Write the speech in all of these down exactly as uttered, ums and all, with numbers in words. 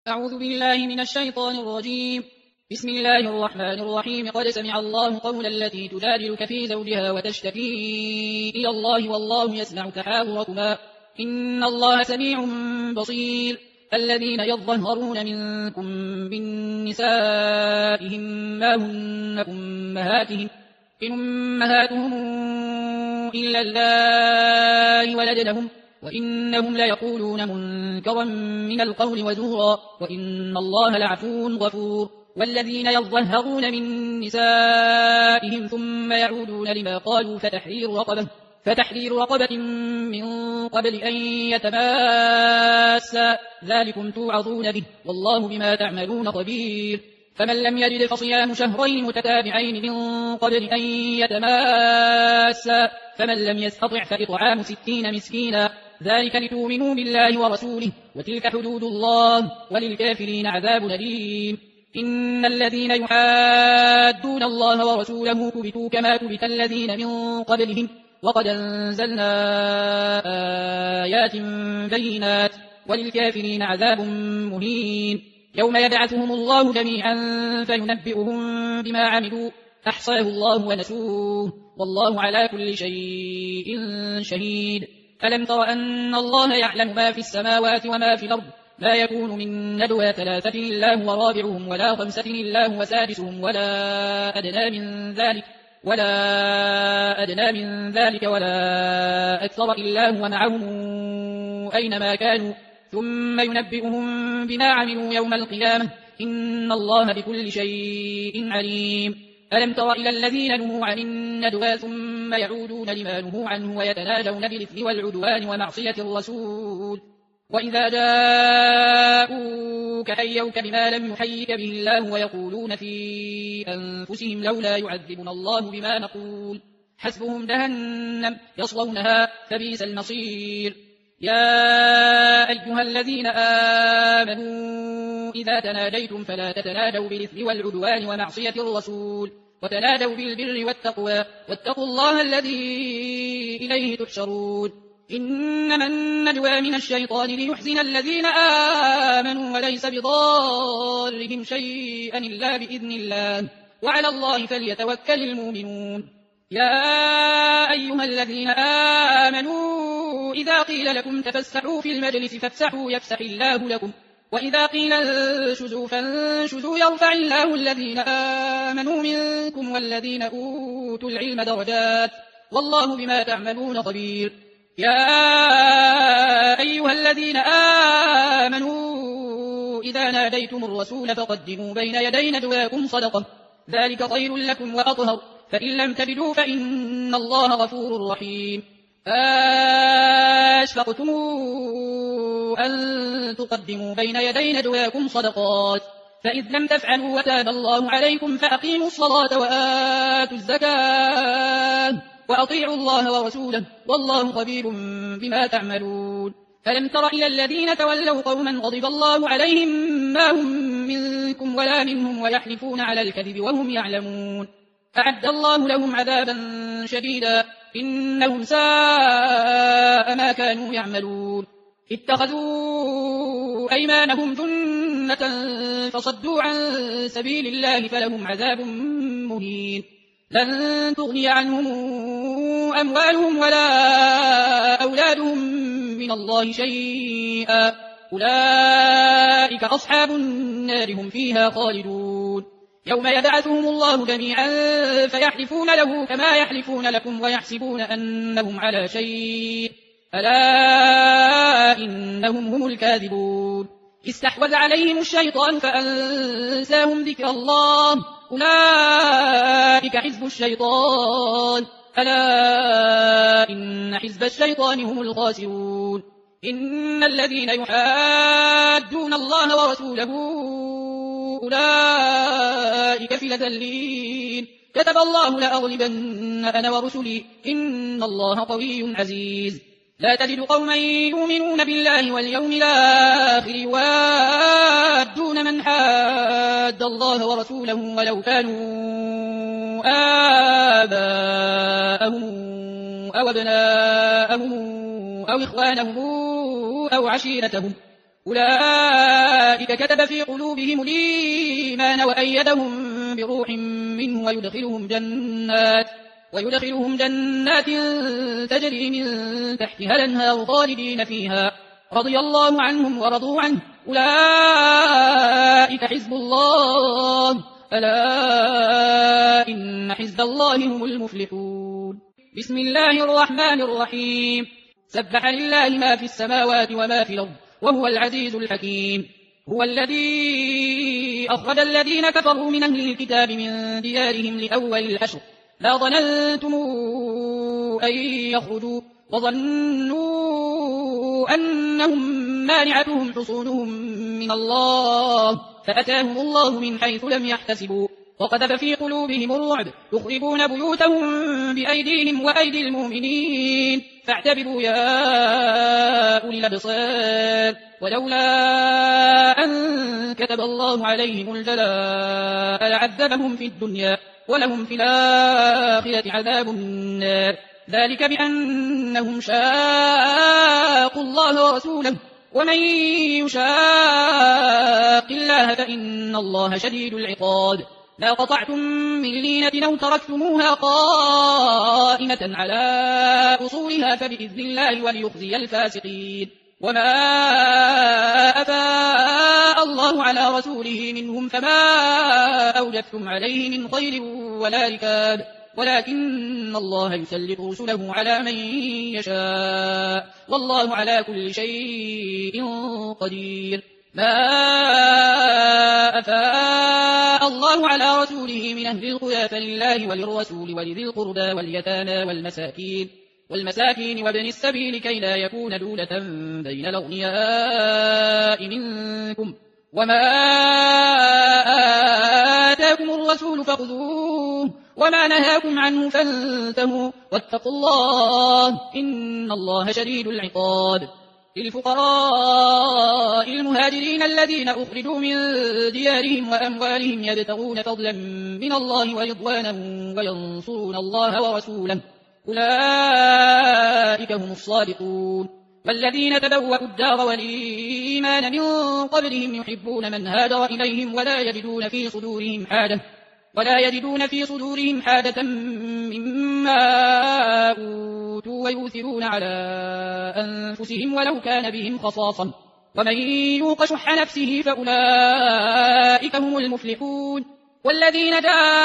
أعوذ بالله من الشيطان الرجيم. بسم الله الرحمن الرحيم. قد سمع الله قول التي تجادلك في زوجها وتشتكي إلى الله والله يسمع تحاوركما إن الله سميع بصير. الذين يظهرون منكم من نسائهم ما هن أمهاتهم إن أمهاتهم إلا الله ولدنهم وإنهم ليقولون منكرا من القول وزورا وإن الله لعفو غفور. والذين يظهرون من نسائهم ثم يعودون لما قالوا فتحرير رقبة, فتحرير رقبة من قبل أن يتماسا ذلكم توعظون به والله بما تعملون خبير. فمن لم يجد فصيام شهرين متتابعين من قبل أن يتماسا فمن لم يستطع فإطعام ستين مسكينا ذلك لتؤمنوا بالله ورسوله وتلك حدود الله وللكافرين عذاب أليم. إن الذين يحادون الله ورسوله كبتوا كما كبت الذين من قبلهم وقد أنزلنا آيات بينات وللكافرين عذاب مهين. يوم يبعثهم الله جميعا فينبئهم بما عملوا أحصاه الله ونسوه والله على كل شيء شهيد. ألم تر أن الله يعلم ما في السماوات وما في الأرض ما يكون من نجوى ثلاثة إلا هو رابعهم ولا خمسة إلا هو سادسهم ولا أدنى من ذلك ولا أدنى من ذلك ولا أكثر إلا هو معهم أينما كانوا ثم ينبئهم بما عملوا يوم القيامة إن الله بكل شيء عليم. ألم تر إلى الذين نهوا عن الندوى ثم يعودون لما نهوا عنه ويتناجون بالإثم والعدوان ومعصية الرسول وإذا جاءوك حيوك بما لم يحيك به الله ويقولون في أنفسهم لولا يعذبنا الله بما نقول حسبهم جهنم يصلونها فبئس المصير. يا أيها الذين آمنوا إذا تناجيتم فلا تتناجوا بالإثم والعدوان ومعصية الرسول وتناجوا بالبر والتقوى واتقوا الله الذي إليه تحشرون. إنما النجوى من الشيطان ليحزن الذين آمنوا وليس بضارهم شيئا إلا بإذن الله وعلى الله فليتوكل المؤمنون. يا أيها الذين آمنوا إذا قيل لكم تفسحوا في المجلس فافسحوا يفسح الله لكم وإذا قيل انشزوا فانشزوا يرفع الله الذين آمنوا منكم والذين أوتوا العلم درجات والله بما تعملون خبير. يا أيها الذين آمنوا إذا ناديتم الرسول فقدموا بين يدي نجواكم صدقة ذلك خير لكم وأطهر فإن لم تجدوا فإن الله غفور رحيم. أشفقتم أن تقدموا بين يدي نجواكم صدقات فإذ لم تفعلوا وتاب الله عليكم فأقيموا الصلاة وآتوا الزكاة وأطيعوا الله ورسوله والله خبير بما تعملون. فلم تر إلى الذين تولوا قوما غضب الله عليهم ما هم منكم ولا منهم ويحلفون على الكذب وهم يعلمون أعد الله لهم عذابا شديدا إنهم ساء ما كانوا يعملون. اتخذوا أيمانهم جنة فصدوا عن سبيل الله فلهم عذاب مهين. لن تغني عنهم أموالهم ولا أولادهم من الله شيئا أولئك أصحاب النار هم فيها خالدون. يوم يبعثهم الله جميعا فيحلفون له كما يحلفون لكم ويحسبون أنهم على شيء ألا إنهم هم الكاذبون. استحوذ عليهم الشيطان فأنساهم ذكر الله أولئك حزب الشيطان ألا إن حزب الشيطان هم الخاسرون. إن الذين يحادون الله ورسوله أولئك في الأذلين كتب الله لأغلبن أنا ورسلي إن الله قوي عزيز. لا تجد قوما يؤمنون بالله واليوم الآخر يوادون من حاد الله ورسوله ولو كانوا آباءهم أو أبناءهم أو إخوانهم أو عشيرتهم أولئك كتب في قلوبهم الإيمان وأيدهم بروح منه ويدخلهم جنات ويدخلهم جنات تجري من تحتها الأنهار خالدين فيها رضي الله عنهم ورضوا عنه أولئك حزب الله ألا إن حزب الله هم المفلحون. بسم الله الرحمن الرحيم. سبح لله ما في السماوات وما في الأرض وهو العزيز الحكيم. هو الذي أخرج الذين كفروا من أهل الكتاب من ديارهم لأول الحشر لا ظننتم أن يخرجوا وظنوا أنهم مانعتهم حصونهم من الله فأتاهم الله من حيث لم يحتسبوا وقذف في قلوبهم الرعب يخربون بيوتهم بأيديهم وأيدي المؤمنين فاعتبروا يا أولي الأبصار ولولا أن كتب الله عليهم الجلاء لعذبهم في الدنيا ولهم في الآخرة عذاب النار ذلك بأنهم شاقوا الله ورسوله ومن يشاق الله فإن الله شديد العقاب. لا قطعتم من لينة أو تركتموها قائمة على أصولها فبإذن الله وليخزي الفاسقين. وما أفاء الله على رسوله منهم فما أوجفتم عليه من خير ولا ركاب ولكن الله يسلط رسله على من يشاء والله على كل شيء قدير. ما أفاء الله على رسوله من أهل القرى فلله وللرسول ولذي القربى واليتامى والمساكين والمساكين وابن السبيل كي لا يكون دولة بين الأغنياء منكم وما آتاكم الرسول فخذوه وما نهاكم عنه فانتهوا واتقوا الله إن الله شديد العقاب. للفقراء المهاجرين الذين أخرجوا من ديارهم وأموالهم يبتغون فضلا من الله ورضوانا وينصرون الله ورسوله أولئك هم الصادقون. والذين تبوأوا الدار والإيمان من قبلهم يحبون من هاجر إليهم ولا يجدون في صدورهم حاجة ولا يجدون في صدورهم حاجة مما أوتوا ويؤثرون على أنفسهم ولو كان بهم خصاصة ومن يوق شح نفسه فأولئك هم المفلحون. والذين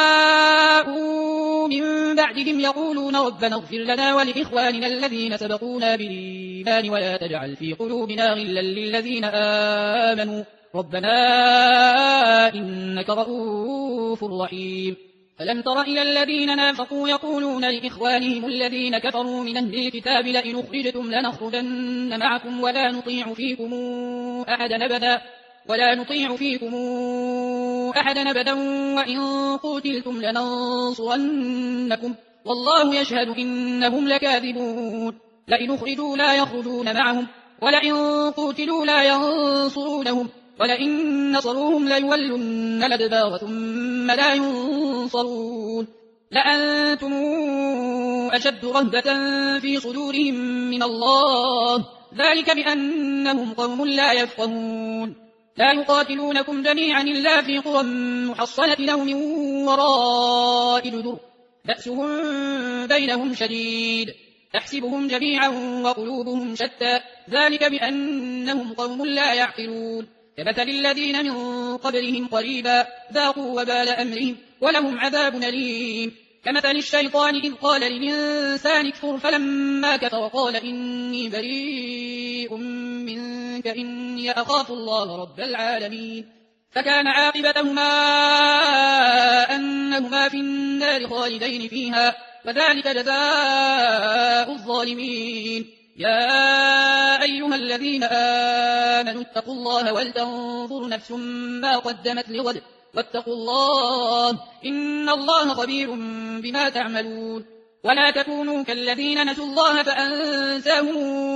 جاءوا من بعدهم يقولون ربنا اغفر لنا ولإخواننا الذين سبقونا بالإيمان ولا تجعل في قلوبنا غلا للذين آمنوا ربنا إنك رؤوف رحيم. فلم تر إلى الذين نافقوا يقولون لإخوانهم الذين كفروا من أهل الكتاب لئن أخرجتم لنخرجن معكم ولا نطيع فيكم أحدا أبدا ولا نطيع فيكم أحدا أبدا وإن قتلتم لننصرنكم والله يشهد إنهم لكاذبون. لئن أخرجوا لا يخرجون معهم ولئن قتلوا لا ينصرونهم ولئن نصروهم ليولن الأدبار ثم لا ينصرون. لأنتم أشد رهبة في صدورهم من الله ذلك بأنهم قوم لا يفقهون. لا يقاتلونكم جميعا إلا في قرى محصنة أو من وراء جدر بأسهم بينهم شديد تحسبهم جميعا وقلوبهم شتى ذلك بأنهم قوم لا يعقلون. كمثل الذين من قبلهم قريبا ذاقوا وبال أمرهم ولهم عذاب أليم. كمثل الشيطان إذ قال للإنسان اكفر فلما كفر قال إني بريء منك إني أخاف الله رب العالمين فكان عاقبتهما أنهما في النار خالدين فيها وذلك جزاء الظالمين. يا أيها الذين آمنوا اتقوا الله ولتنظر نفس ما قدمت لغد واتقوا الله إن الله خبير بما تعملون. ولا تكونوا كالذين نسوا الله فأنساهم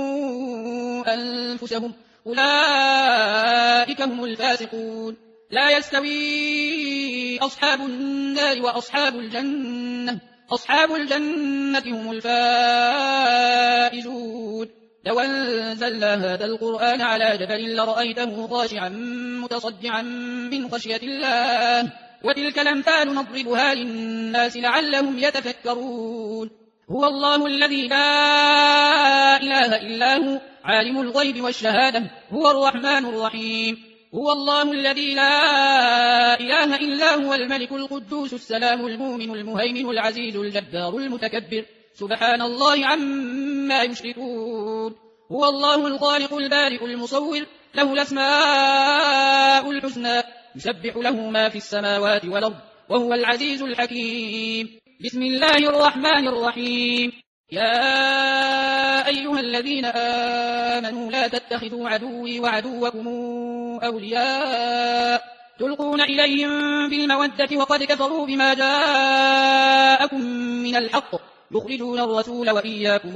أنفسهم أولئك هم الفاسقون. لا يستوي أصحاب النار وأصحاب الجنة أصحاب الجنة هم الفائزون. لو أنزلنا هذا القرآن على جبل لرأيته خاشعا متصدعا من خشية الله وتلك الأمثال نضربها للناس لعلهم يتفكرون هو الله الذي لا إله إلا هو عالم الغيب والشهادة هو الرحمن الرحيم هو الله الذي لا إله إلا هو الملك القدوس السلام المؤمن المهيمن العزيز الجبار المتكبر سبحان الله عما يشركون هو الله الخالق البارئ المصور له الأسماء الحسنى يسبح له ما في السماوات والأرض وهو العزيز الحكيم بسم الله الرحمن الرحيم يا أيها الذين آمنوا لا تتخذوا عدوي وعدوكم أولياء تلقون إليهم بالمودة وقد كفروا بما جاءكم من الحق يخرجون الرسول وإياكم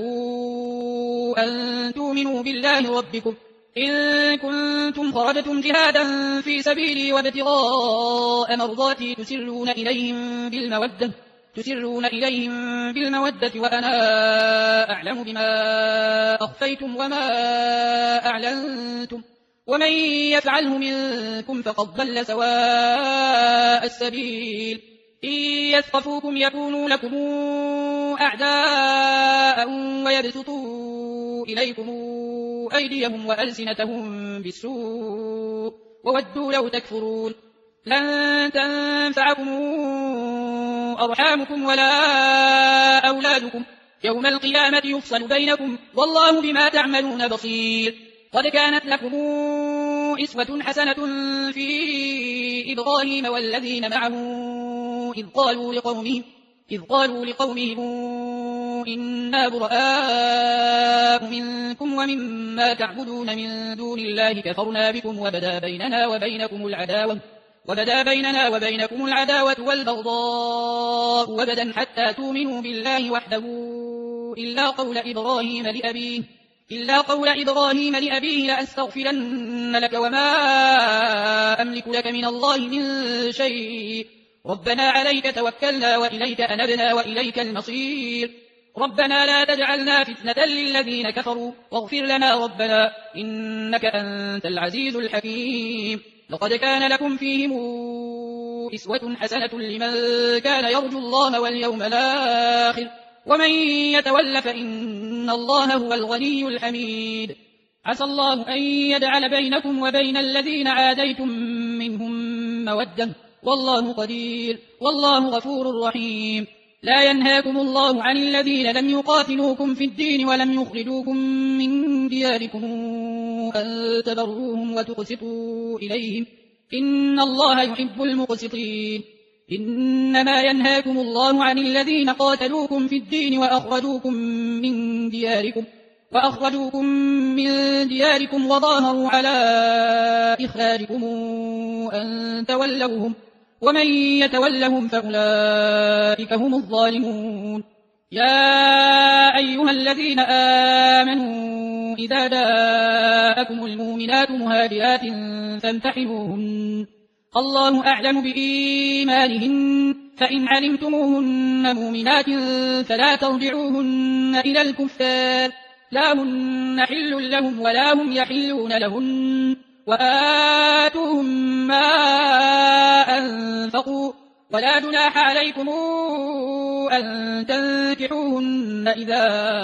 أن تؤمنوا بالله ربكم إن كنتم خرجتم جهادا في سبيلي وابتغاء مرضاتي تسرون إليهم بالمودة تسرون إليهم بالمودة وأنا أعلم بما أخفيتم وما أعلنتم ومن يفعله منكم فقد ضل سواء السبيل إن يثقفوكم يكونوا لكم أعداء ويبسطوا إليكم أيديهم وألسنتهم بالسوء وودوا لو تكفرون لن تنفعكم أرحامكم ولا أولادكم يوم القيامة يفصل بينكم والله بما تعملون بصير قد كانت لكم إسوة حسنة في إبراهيم والذين معه إذ قالوا لقومهم إذ قالوا لقومهم إنا براء منكم ومما تعبدون من دون الله كفرنا بكم وبدا بيننا وبينكم العداوة وبدا بيننا وبينكم العداوة والبغضاء وبدا حتى تؤمنوا بالله وحده إلا قول إبراهيم لأبيه إلا قول إبراهيم لأبيه لأستغفرن لك وما أملك لك من الله من شيء ربنا عليك توكلنا وإليك أنبنا وإليك المصير ربنا لا تجعلنا فتنة للذين كفروا واغفر لنا ربنا إنك أنت العزيز الحكيم لقد كان لكم فيهم إسوة حسنة لمن كان يرجو الله واليوم الآخر ومن يتول فإن الله هو الغني الحميد عسى الله أن يجعل بينكم وبين الذين عاديتم منهم مودة والله قدير والله غفور رحيم لا ينهاكم الله عن الذين لم يقاتلوكم في الدين ولم يخرجوكم من دياركم أن تبروهم وتقسطوا إليهم إن الله يحب المقسطين إنما ينهاكم الله عن الذين قاتلوكم في الدين وأخرجوكم من دياركم وأخرجوكم من دياركم وظاهروا على إخراجكم أن تولوهم ومن يتولهم فأولئك هم الظالمون يا أيها الذين آمنوا إذا جاءكم المؤمنات مهاجرات فامتحنوهن الله أعلم بإيمانهن فإن علمتموهن مؤمنات فلا ترجعوهن إلى الكفار لا هن حل لهم ولا هم يحلون لهن وآتوهم ما أنفقوا ولا جناح عليكم أن تنكحوهن إذا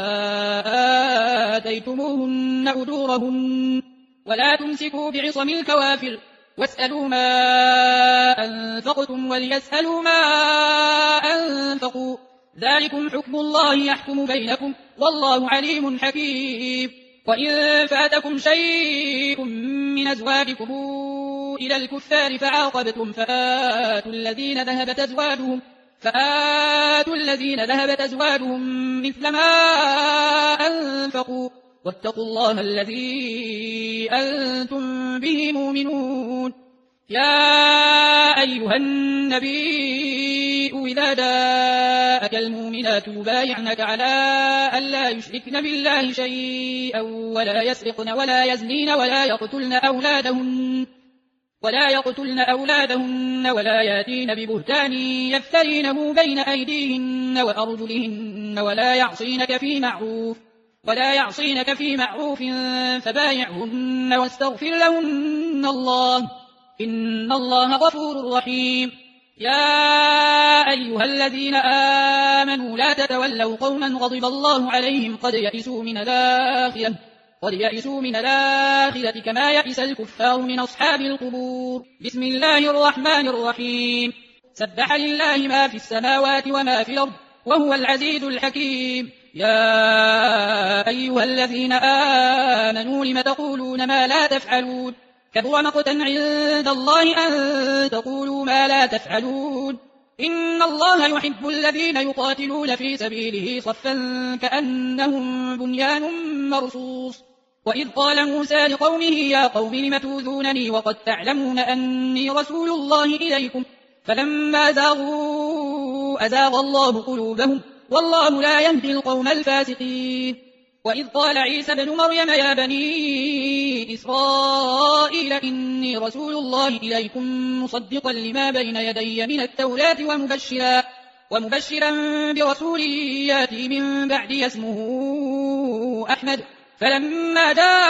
آتيتموهن أجورهن ولا تمسكوا بعصم الكوافر واسألوا ما أنفقتم وليسألوا ما أنفقوا ذلكم حكم الله يحكم بينكم والله عليم حكيم وإن فاتكم شيء من أزواجكم إلى الكفار فعاقبتم فآتوا الذين ذهبت أزواجهم فآتوا الذين ذهبت أزواجهم مثل ما أنفقوا واتقوا الله الذي أنتم به مؤمنون يا أيها النبي إذا جاءك المؤمنات يبايعنك على أن لا يشركن بالله شيئا ولا يسرقن ولا يزنين ولا يقتلن أولادهن ولا يقتلن أولادهن ولا ياتين ببهتان يفترينه بين أيديهن وأرجلهن ولا يعصينك في معروف ولا يعصينك في معروف فبايعهن واستغفر لهن الله إن الله غفور رحيم. يا أيها الذين آمنوا لا تتولوا قوما غضب الله عليهم قد يئسوا من الآخرة قد يئسوا من الآخرة كما يئس الكفار من أصحاب القبور. بسم الله الرحمن الرحيم. سبح لله ما في السماوات وما في الأرض وهو العزيز الحكيم. يا أيها الذين آمنوا لم تقولون ما لا تفعلون كبر مقتا عند الله أن تقولوا ما لا تفعلون إن الله يحب الذين يقاتلون في سبيله صفا كأنهم بنيان مرصوص. وإذ قال موسى لقومه يا قوم لم تؤذونني وقد تعلمون أني رسول الله إليكم فلما زاغوا أزاغ الله قلوبهم والله لا يهدي القوم الفاسقين. وإذ قال عيسى بن مريم يا بني إسرائيل إني رسول الله إليكم مصدقا لما بين يدي من التوراة ومبشرا, ومبشرا برسول ياتي من بعدي اسمه أحمد فلما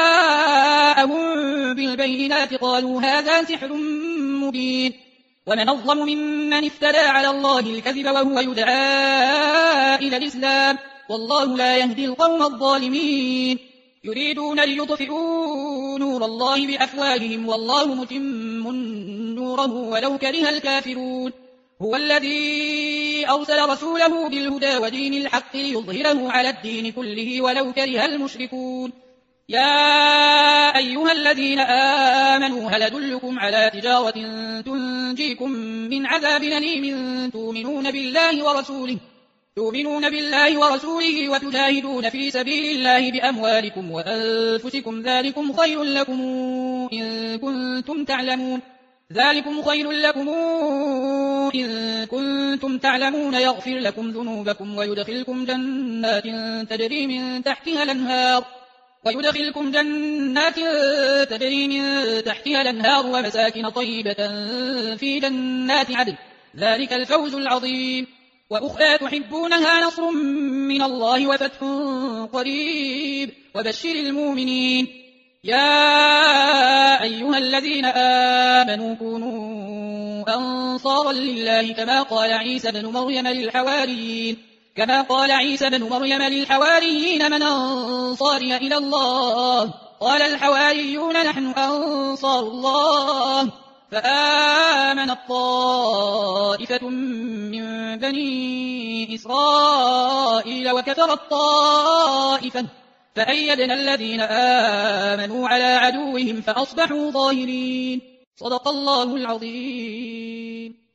جاءهم بالبينات قالوا هذا سحر مبين ومن أظلم ممن افترى على الله الكذب وهو يدعى إلى الإسلام والله لا يهدي القوم الظالمين. يريدون ليطفئوا نور الله بأفواههم والله متم نوره ولو كره الكافرون. هو الذي أرسل رسوله بالهدى ودين الحق ليظهره على الدين كله ولو كره المشركون. يا أيها الذين آمنوا هل أدلكم على تجارة تنجيكم من عذاب أليم تؤمنون بالله ورسوله تؤمنون بالله ورسوله وتجاهدون في سبيل الله بأموالكم وأنفسكم ذلكم خير لكم إن كنتم تعلمون ذلكم خير لكم إن كنتم تعلمون يغفر لكم ذنوبكم ويدخلكم جنات تجري من تحتها الأنهار ويدخلكم جنات تجري من تحتها الأنهار ومساكن طيبة في جنات عدن ذلك الفوز العظيم. وأخرى تحبونها نصر من الله وفتح قريب وبشر المؤمنين. يا أيها الذين آمنوا كونوا أنصارا لله كما قال عيسى بن مريم للحواريين كما قال عيسى بن مريم للحواريين من أنصاري إلى الله قال الحواريون نحن أنصار الله فآمنت طائفة من بني إسرائيل وكفرت طائفة فأيدنا الذين آمنوا على عدوهم فأصبحوا ظاهرين. صدق الله العظيم.